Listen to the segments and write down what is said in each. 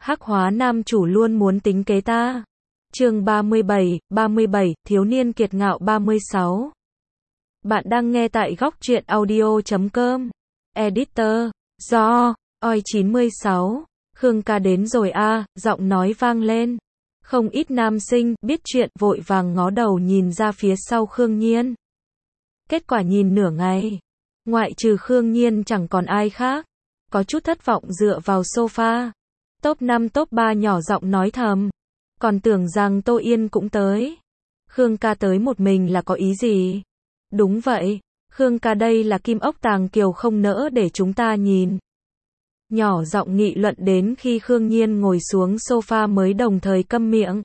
Hắc hóa nam chủ luôn muốn tính kế ta. Chương 37, thiếu niên kiệt ngạo 36. Bạn đang nghe tại góc truyện audio.com. Editor, do, oi96. Khương ca đến rồi a, giọng nói vang lên. Không ít nam sinh biết chuyện vội vàng ngó đầu nhìn ra phía sau Khương Nhiên. Kết quả nhìn nửa ngày, ngoại trừ Khương Nhiên chẳng còn ai khác. Có chút thất vọng dựa vào sofa. Top 5 top 3 nhỏ giọng nói thầm. Còn tưởng rằng Tô Yên cũng tới. Khương ca tới một mình là có ý gì? Đúng vậy, Khương ca đây là kim ốc tàng kiều không nỡ để chúng ta nhìn. Nhỏ giọng nghị luận đến khi Khương Nhiên ngồi xuống sofa mới đồng thời câm miệng.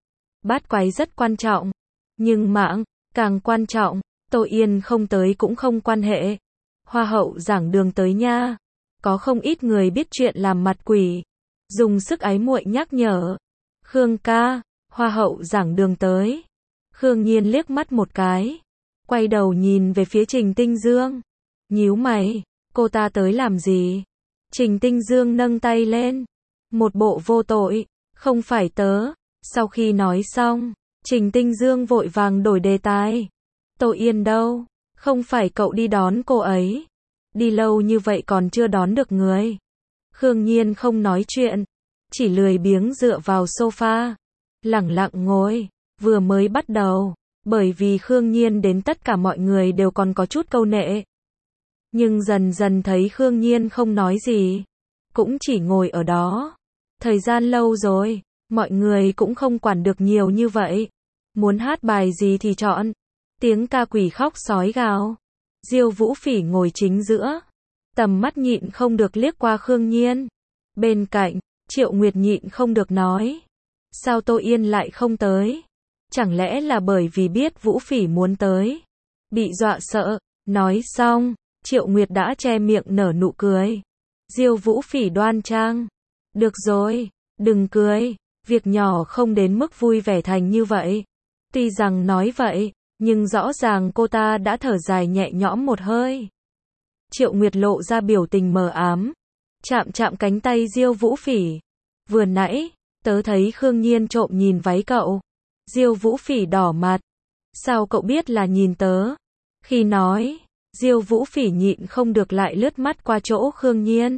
Bát quái rất quan trọng, nhưng mạng càng quan trọng. Tô Yên không tới cũng không quan hệ. Hoa hậu giảng đường tới nha. Có không ít người biết chuyện làm mặt quỷ, dùng sức ái muội nhắc nhở. Khương ca, hoa hậu giảng đường tới. Khương Nhiên liếc mắt một cái, quay đầu nhìn về phía Trình Tinh Dương. Nhíu mày, cô ta tới làm gì? Trình Tinh Dương nâng tay lên, một bộ vô tội, không phải tớ. Sau khi nói xong, Trình Tinh Dương vội vàng đổi đề tài. Tô Yên đâu? Không phải cậu đi đón cô ấy? Đi lâu như vậy còn chưa đón được người. Khương Nhiên không nói chuyện, chỉ lười biếng dựa vào sofa, lẳng lặng ngồi. Vừa mới bắt đầu, bởi vì Khương Nhiên đến tất cả mọi người đều còn có chút câu nệ. Nhưng dần dần thấy Khương Nhiên không nói gì, cũng chỉ ngồi ở đó. Thời gian lâu rồi, mọi người cũng không quản được nhiều như vậy. Muốn hát bài gì thì chọn. Tiếng ca quỷ khóc sói gào. Diêu Vũ Phỉ ngồi chính giữa, tầm mắt nhịn không được liếc qua Khương Nhiên. Bên cạnh, Triệu Nguyệt nhịn không được nói. Sao Tô Yên lại không tới? Chẳng lẽ là bởi vì biết Vũ Phỉ muốn tới? Bị dọa sợ. Nói xong, Triệu Nguyệt đã che miệng nở nụ cười. Diêu Vũ Phỉ đoan trang. Được rồi, đừng cười. Việc nhỏ không đến mức vui vẻ thành như vậy. Tuy rằng nói vậy, nhưng rõ ràng cô ta đã thở dài nhẹ nhõm một hơi. Triệu Nguyệt lộ ra biểu tình mờ ám, chạm chạm cánh tay Diêu Vũ Phỉ. Vừa nãy, tớ thấy Khương Nhiên trộm nhìn váy cậu. Diêu Vũ Phỉ đỏ mặt. Sao cậu biết là nhìn tớ? Khi nói, Diêu Vũ Phỉ nhịn không được lại lướt mắt qua chỗ Khương Nhiên.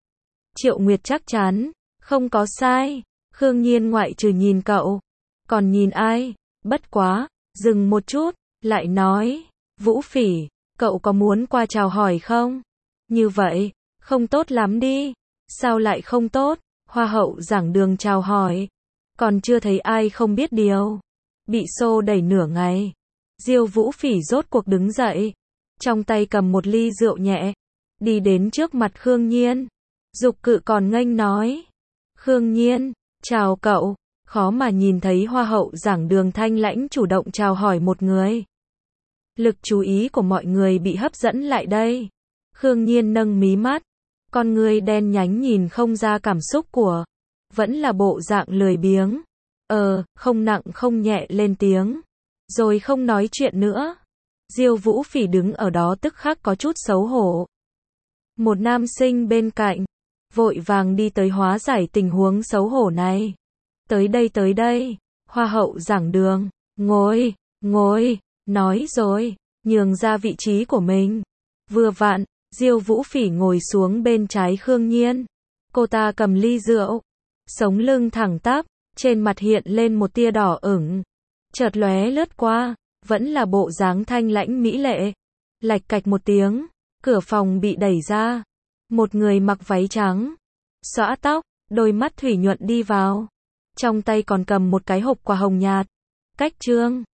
Triệu Nguyệt chắc chắn, không có sai. Khương Nhiên ngoại trừ nhìn cậu, còn nhìn ai? Bất quá, dừng một chút, lại nói, Vũ Phỉ, cậu có muốn qua chào hỏi không? Như vậy, không tốt lắm đi. Sao lại không tốt? Hoa hậu giảng đường chào hỏi. Còn chưa thấy ai không biết điều. Bị xô đẩy nửa ngày. Diêu Vũ Phỉ rốt cuộc đứng dậy. Trong tay cầm một ly rượu nhẹ. Đi đến trước mặt Khương Nhiên. Dục cự còn nghênh nói. Khương Nhiên, chào cậu. Khó mà nhìn thấy hoa hậu giảng đường thanh lãnh chủ động chào hỏi một người. Lực chú ý của mọi người bị hấp dẫn lại đây. Khương Nhiên nâng mí mắt. Con người đen nhánh nhìn không ra cảm xúc của. Vẫn là bộ dạng lười biếng. Không nặng không nhẹ lên tiếng. Rồi không nói chuyện nữa. Diêu Vũ Phỉ đứng ở đó tức khắc có chút xấu hổ. Một nam sinh bên cạnh vội vàng đi tới hóa giải tình huống xấu hổ này. Tới đây, hoa hậu giảng đường, ngồi, nói rồi, nhường ra vị trí của mình. Vừa vặn, Diêu Vũ Phỉ ngồi xuống bên trái Khương Nhiên. Cô ta cầm ly rượu, sống lưng thẳng tắp, trên mặt hiện lên một tia đỏ ửng. Chợt lóe lướt qua, vẫn là bộ dáng thanh lãnh mỹ lệ. Lạch cạch một tiếng, cửa phòng bị đẩy ra. Một người mặc váy trắng, xõa tóc, đôi mắt thủy nhuận đi vào. Trong tay còn cầm một cái hộp quà hồng nhạt. Cách trương,